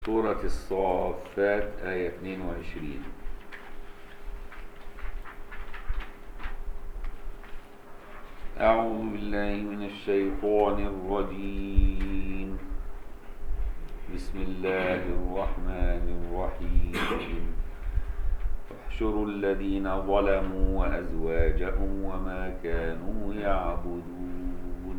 سورة الصافات آية 22. أعوذ بالله من الشيطان الرجيم. بسم الله الرحمن الرحيم. احشروا الذين ظلموا وأزواجهم وما كانوا يعبدون.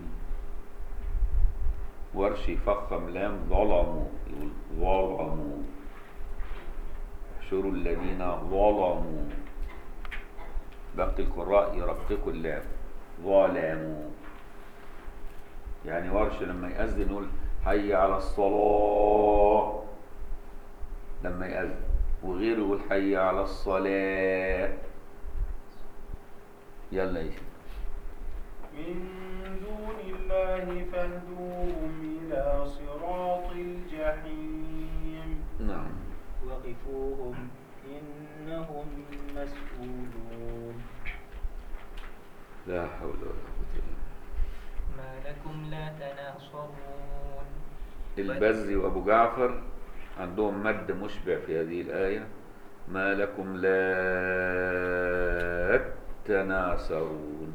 ورش فخم لام ظلموا، يقول ظلموا. احشروا الذين ظلموا. باقي القراء يرققوا اللام ظلموا. يعني ورش لما يأذن يقول حي على الصلاة لما يأذن، وغيره يقول حي على الصلاة. يلا يا شيخ. من دون الله فاهدوهم إلى صراط الجحيم. نعم. وقفوهم إنهم مسؤولون. لا حول ولا قوة إلا ما لكم لا تناصرون. بالله. البزي وأبو جعفر عندهم مد مشبع في هذه الآية. ما لكم لا تناصرون.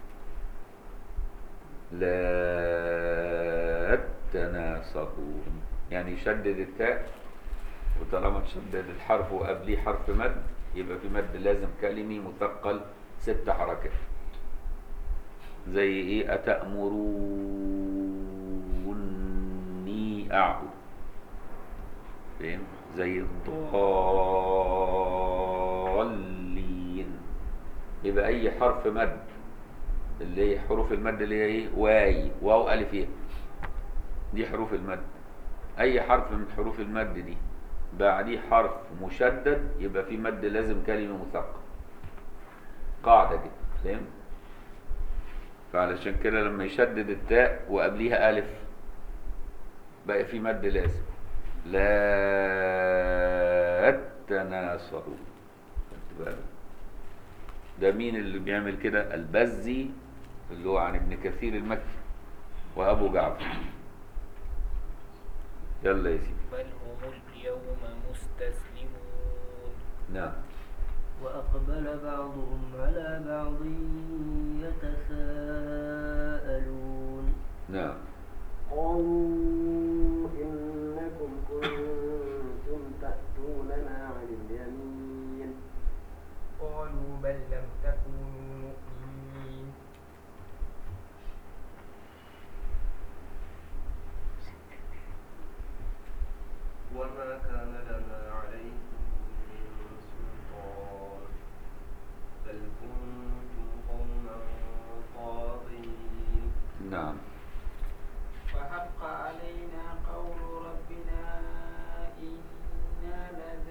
لا تناصرون يعني يشدد التاء، وطالما تشدد الحرف وقبليه حرف مد يبقى في مد لازم كلمي مثقل 6 حركات. زي ايه؟ أتأمروني أعبد. فاهم؟ زي الضالين. يبقى أي حرف مد اللي هي حروف المد اللي هي ايه؟ واي واو ألف يه، دي حروف المد. أي حرف من حروف المد دي بعديه حرف مشدد يبقى في مد لازم كلمة مثقل. قاعدة كده، فاهم؟ فعلشان كده لما يشدد التاء وقبليها ألف بقى في مد لازم. لا تناصروا. ده مين اللي بيعمل كده؟ البزي اللي هو عن ابن كثير المكي وأبو جعفر. يلا يا سيدي. بل هم اليوم مستسلمون. نعم. وأقبل بعضهم على بعض يتساءلون. نعم. قالوا إنكم كنتم تأتوننا عن اليمين. قالوا بل لم تكونوا مؤمنين. وما كان لنا عليكم من سلطان بل كنتم قوما طاغين. نعم. وحق علينا قول ربنا إنا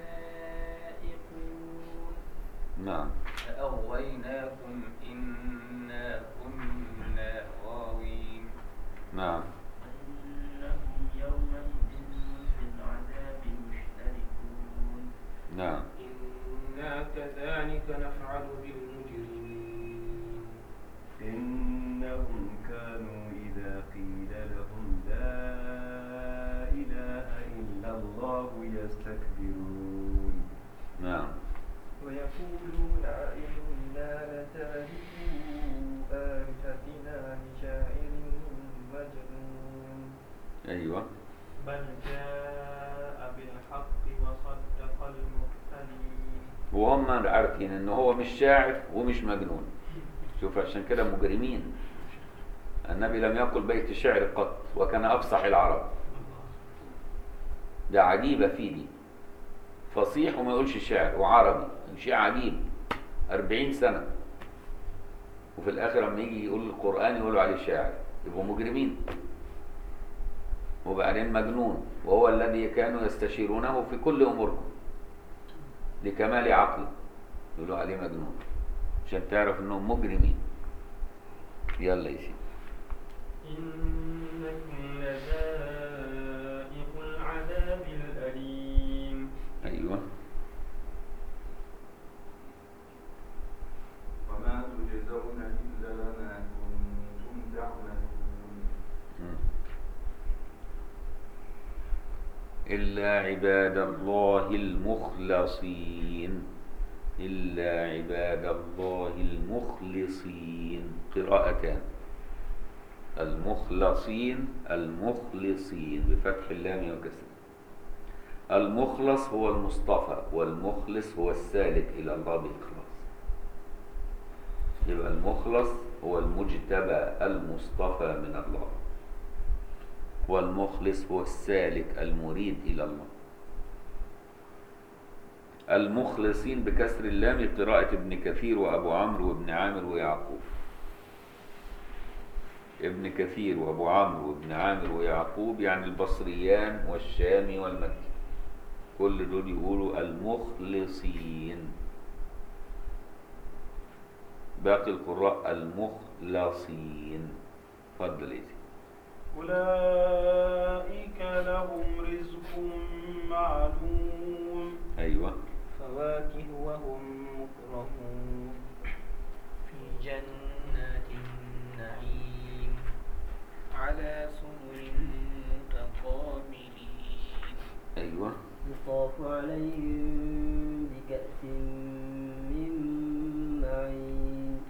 لذائقون. نعم. فأغويناكم إنا كنا غاوين. نعم. إنهم يومئذ في العذاب مشتركون. نعم. إنا كذلك نفعل بالمجرمين. إنهم كانوا إذا قيل لهم لا إله إلا الله يستكبرون. نعم. ويقولون أئنا لتاركو آلهتنا لشاعر مجنون. أيوة. بل جاء بالحق وصدق المرسلين. وهم عارفين ان هو مش شاعر ومش مجنون. شوف عشان كده مجرمين. النبي لم يقل بيت الشعر قط وكان افصح العرب. ده عجيبة فيه دي، فصيح وما يقولش شعر وعربي، شيء عجيب. 40 سنة وفي الاخر لما يجي يقول القرآن يقولوا عليه شاعر، يبقوا مجرمين. وبعدين مجنون، وهو الذي كانوا يستشيرونه في كل امورهم لكمال عقله، يقولوا عليه مجنون عشان تعرف انهم مجرمين. يلا يا سيدي. إنكم لذائق العذاب الأليم. ايوه. وما تجزون إلا ما كنتم تعملون. إلا إلا عباد الله المخلصين. إلا عباد الله المخلصين، قراءتان، المخلصين المخلصين بفتح اللام وكسرها. المخلص هو المصطفى، والمخلص هو السالك إلى الله بإخلاص. يبقى المخلص هو المجتبى المصطفى من الله، والمخلص هو السالك المريد إلى الله. المخلصين بكسر اللام قراءة ابن كثير وأبو عمرو وابن عامر ويعقوب. ابن كثير وأبو عمرو وابن عامر ويعقوب يعني البصريان والشامي والمكي، كل دول يقولوا المخلصين. باقي القراء المخلصين. اتفضل يا سيدي. أولئك لهم رزق معلوم. أيوة. فواكه وهم مكرمون في جنات النعيم على سرر متقابلين. أيوة. يطاف عليهم بكأس من معين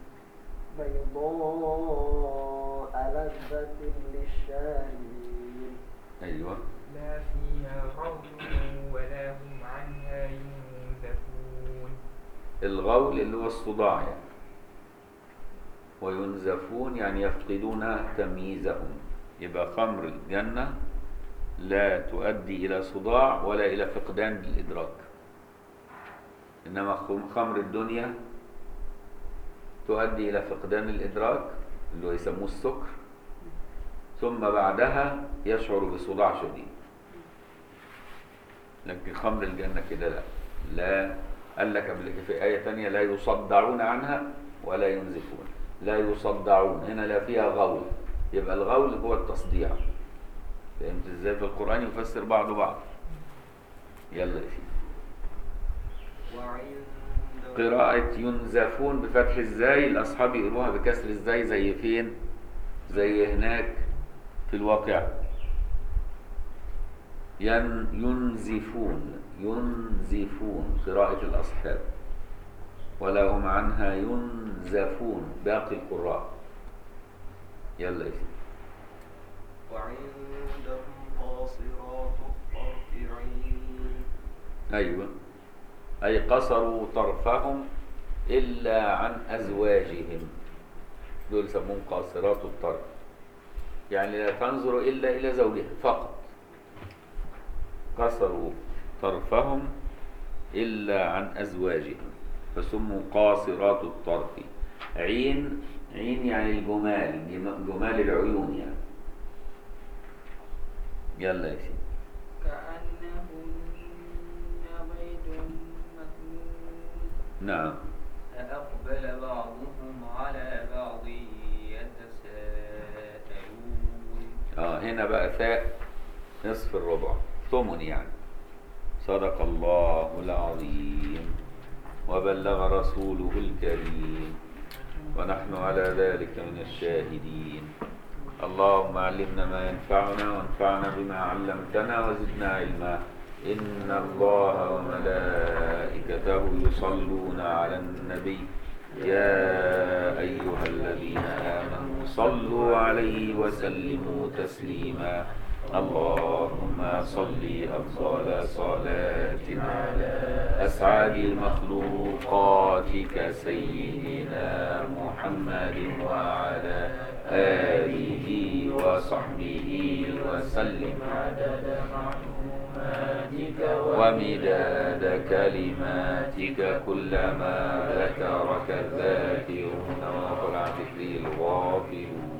بيضاء لذة للشاربين. أيوة. لا فيها غول ولا هم عنها ينزفون. الغول اللي هو الصداع يعني، وينزفون يعني يفقدون تمييزهم. يبقى خمر الجنة لا تؤدي إلى صداع ولا إلى فقدان الإدراك، إنما خمر الدنيا تؤدي إلى فقدان الإدراك اللي هو يسموه السكر، ثم بعدها يشعر بصداع شديد. لكن خمر الجنة كده لا. لا، قال لك قبل كده في آية تانية لا يصدعون عنها ولا ينزفون. لا يصدعون هنا لا فيها غول، يبقى الغول هو التصديع. فهمت ازاي؟ في القرآن يفسر بعضه بعض. يلا يا سيدي. قراءة ينزفون بفتح الزاي، الأصحاب يقولوها بكسر الزاي زي فين؟ زي هناك في الواقع. ينزفون، ينزفون قراءة الأصحاب، ولا هم عنها ينزفون باقي القراء. يلا يا سيدي. وعندهم قاصرات الطرف عين. أيوة، أي قصروا طرفهم إلا عن أزواجهم، دول يسمون قاصرات الطرف، يعني لا تنظر إلا إلى زوجها فقط. قصروا طرفهم إلا عن أزواجهم فسموا قاصرات الطرف. عين، عين يعني الجمال، جمال العيون يعني. يلا يا سيدي. كأنهن بيض مكنون. نعم. أقبل بعضهم على بعض يتساءلون. هنا بقى ثاء نصف الربع، ثمن يعني. صدق الله العظيم وبلغ رسوله الكريم ونحن على ذلك من الشاهدين. اللهم علمنا ما ينفعنا وانفعنا بما علمتنا وزدنا علما. إن الله وملائكته يصلون على النبي يا أيها الذين آمنوا صلوا عليه وسلموا تسليما. اللهم صل أفضل صلاة على أسعد مخلوقاتك سيدنا محمد وعلى آله وصحبه وسلم عدد معلوماتك ومداد كلماتك كلما ذكرك الذاكرون وقل عن ذكره الغافلون.